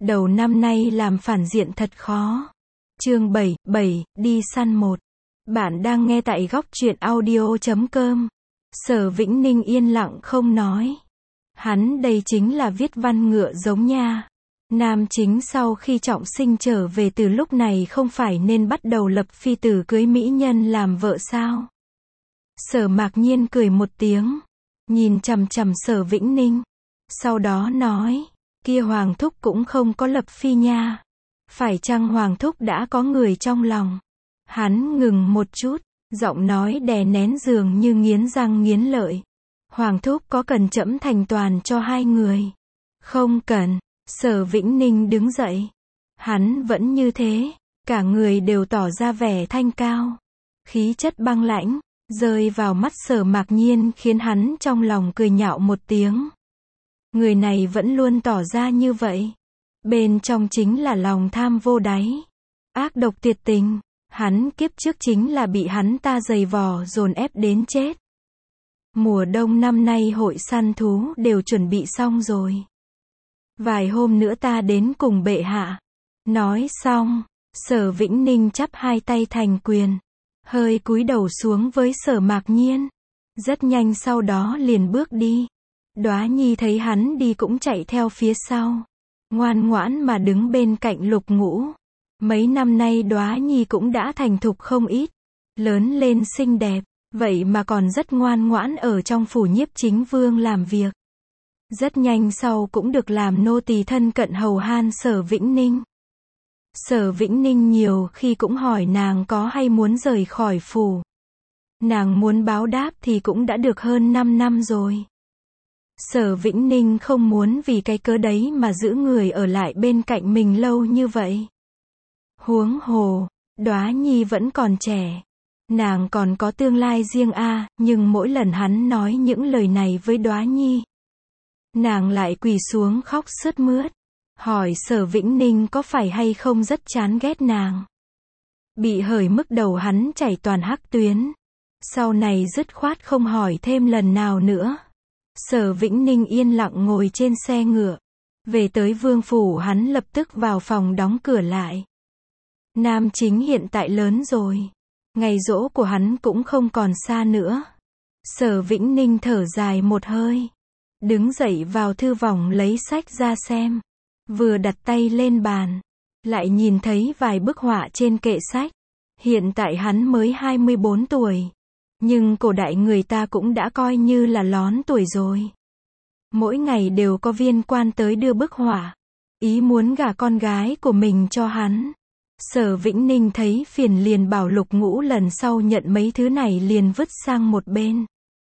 Đầu năm nay làm phản diện thật khó. Chương 7, đi săn 1. Bạn đang nghe tại góc truyện audio.com. Sở Vĩnh Ninh yên lặng không nói. Hắn đây chính là viết văn ngựa giống nha. Nam chính sau khi trọng sinh trở về từ lúc này không phải nên bắt đầu lập phi tử cưới mỹ nhân làm vợ sao? Sở Mạc Nhiên cười một tiếng, nhìn chằm chằm Sở Vĩnh Ninh. Sau đó nói, kia Hoàng Thúc cũng không có lập phi nha. Phải chăng Hoàng Thúc đã có người trong lòng? Hắn ngừng một chút, giọng nói đè nén dường như nghiến răng nghiến lợi. Hoàng Thúc có cần trẫm thành toàn cho hai người? Không cần. Sở Vĩnh Ninh đứng dậy. Hắn vẫn như thế, cả người đều tỏ ra vẻ thanh cao. Khí chất băng lãnh, rơi vào mắt Sở Mạc Nhiên khiến hắn trong lòng cười nhạo một tiếng. Người này vẫn luôn tỏ ra như vậy. Bên trong chính là lòng tham vô đáy. Ác độc tuyệt tình. Hắn kiếp trước chính là bị hắn ta giày vò dồn ép đến chết. Mùa đông năm nay hội săn thú đều chuẩn bị xong rồi. Vài hôm nữa ta đến cùng bệ hạ. Nói xong, Sở Vĩnh Ninh chắp hai tay thành quyền, hơi cúi đầu xuống với Sở Mạc Nhiên. Rất nhanh sau đó liền bước đi. Đóa Nhi thấy hắn đi cũng chạy theo phía sau, ngoan ngoãn mà đứng bên cạnh Lục Ngũ. Mấy năm nay Đóa Nhi cũng đã thành thục không ít, lớn lên xinh đẹp, vậy mà còn rất ngoan ngoãn ở trong phủ Nhiếp Chính Vương làm việc. Rất nhanh sau cũng được làm nô tỳ thân cận hầu han Sở Vĩnh Ninh. Sở Vĩnh Ninh nhiều khi cũng hỏi nàng có hay muốn rời khỏi phủ. Nàng muốn báo đáp thì cũng đã được hơn 5 năm rồi. Sở Vĩnh Ninh không muốn vì cái cớ đấy mà giữ người ở lại bên cạnh mình lâu như vậy. Huống hồ, Đóa Nhi vẫn còn trẻ. Nàng còn có tương lai riêng nhưng mỗi lần hắn nói những lời này với Đóa Nhi, nàng lại quỳ xuống khóc sướt mướt. Hỏi Sở Vĩnh Ninh có phải hay không rất chán ghét nàng. Bị hởi mức đầu hắn chảy toàn hắc tuyến. Sau này dứt khoát không hỏi thêm lần nào nữa. Sở Vĩnh Ninh yên lặng ngồi trên xe ngựa. Về tới vương phủ hắn lập tức vào phòng đóng cửa lại. Nam chính hiện tại lớn rồi. Ngày giỗ của hắn cũng không còn xa nữa. Sở Vĩnh Ninh thở dài một hơi. Đứng dậy vào thư phòng lấy sách ra xem. Vừa đặt tay lên bàn, lại nhìn thấy vài bức họa trên kệ sách. Hiện tại hắn mới 24 tuổi. Nhưng cổ đại người ta cũng đã coi như là lón tuổi rồi. Mỗi ngày đều có viên quan tới đưa bức họa. Ý muốn gả con gái của mình cho hắn. Sở Vĩnh Ninh thấy phiền liền bảo Lục Ngũ lần sau nhận mấy thứ này liền vứt sang một bên.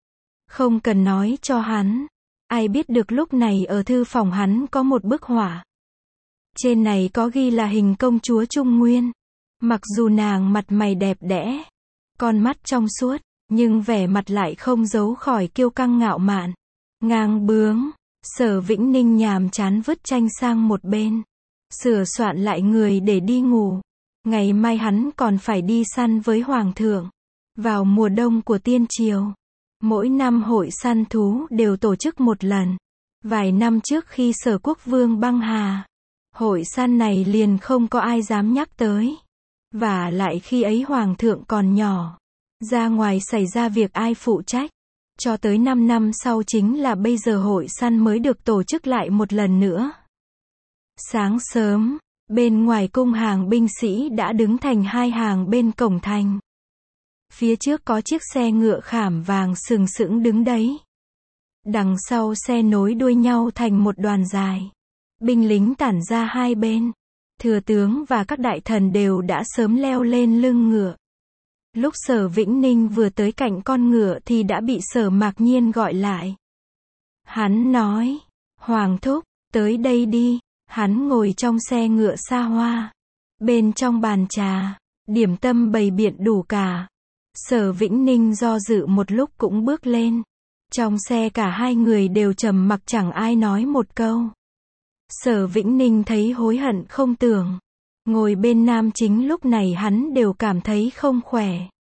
Không cần nói cho hắn. Ai biết được lúc này ở thư phòng hắn có một bức họa. Trên này có ghi là hình công chúa Trung Nguyên. Mặc dù nàng mặt mày đẹp đẽ, con mắt trong suốt, nhưng vẻ mặt lại không giấu khỏi kiêu căng ngạo mạn, ngang bướng. Sở Vĩnh Ninh nhàm chán vứt tranh sang một bên, sửa soạn lại người để đi ngủ. Ngày mai hắn còn phải đi săn với Hoàng thượng. Vào mùa đông của Tiên Triều, mỗi năm hội săn thú đều tổ chức một lần. Vài năm trước khi Sở Quốc Vương băng hà, hội săn này liền không có ai dám nhắc tới. Và lại khi ấy Hoàng thượng còn nhỏ, ra ngoài xảy ra việc ai phụ trách. Cho tới 5 năm sau chính là bây giờ hội săn mới được tổ chức lại một lần nữa. Sáng sớm, bên ngoài cung hàng binh sĩ đã đứng thành hai hàng bên cổng thành. Phía trước có chiếc xe ngựa khảm vàng sừng sững đứng đấy. Đằng sau xe nối đuôi nhau thành một đoàn dài. Binh lính tản ra hai bên. Thừa tướng và các đại thần đều đã sớm leo lên lưng ngựa. Lúc Sở Vĩnh Ninh vừa tới cạnh con ngựa thì đã bị Sở Mạc Nhiên gọi lại. Hắn nói, Hoàng Thúc, tới đây đi. Hắn ngồi trong xe ngựa xa hoa. Bên trong bàn trà, điểm tâm bày biện đủ cả. Sở Vĩnh Ninh do dự một lúc cũng bước lên. Trong xe cả hai người đều trầm mặc chẳng ai nói một câu. Sở Vĩnh Ninh thấy hối hận không tưởng. Ngồi bên nam chính lúc này hắn đều cảm thấy không khỏe.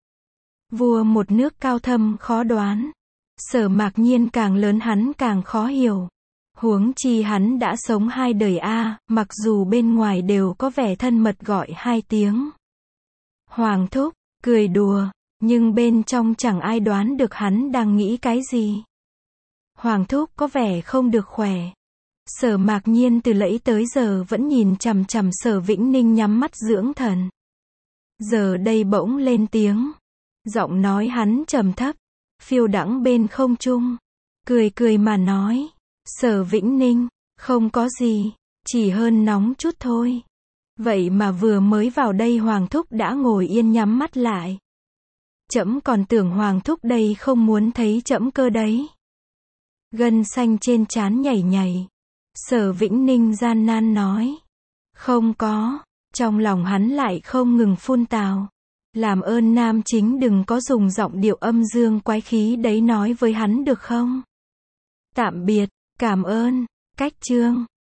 Vua một nước cao thâm khó đoán. Sở Mạc Nhiên càng lớn hắn càng khó hiểu. Huống chi hắn đã sống 2 đời a, mặc dù bên ngoài đều có vẻ thân mật gọi 2 tiếng Hoàng thúc, cười đùa, nhưng bên trong chẳng ai đoán được hắn đang nghĩ cái gì. Hoàng thúc có vẻ không được khỏe. Sở Mạc Nhiên từ nãy tới giờ vẫn nhìn chằm chằm Sở Vĩnh Ninh nhắm mắt dưỡng thần. Giờ đây bỗng lên tiếng. Giọng nói hắn trầm thấp, phiêu đãng bên không trung. Cười cười mà nói. Sở Vĩnh Ninh, không có gì, chỉ hơn nóng chút thôi. Vậy mà vừa mới vào đây Hoàng thúc đã ngồi yên nhắm mắt lại. Trẫm còn tưởng Hoàng thúc đây không muốn thấy trẫm cơ đấy. Gân xanh trên trán nhảy nhảy. Sở Vĩnh Ninh gian nan nói. Không có. Trong lòng hắn lại không ngừng phun tào. Làm ơn nam chính đừng có dùng giọng điệu âm dương quái khí đấy nói với hắn được không? Tạm biệt, cảm ơn. Cách chương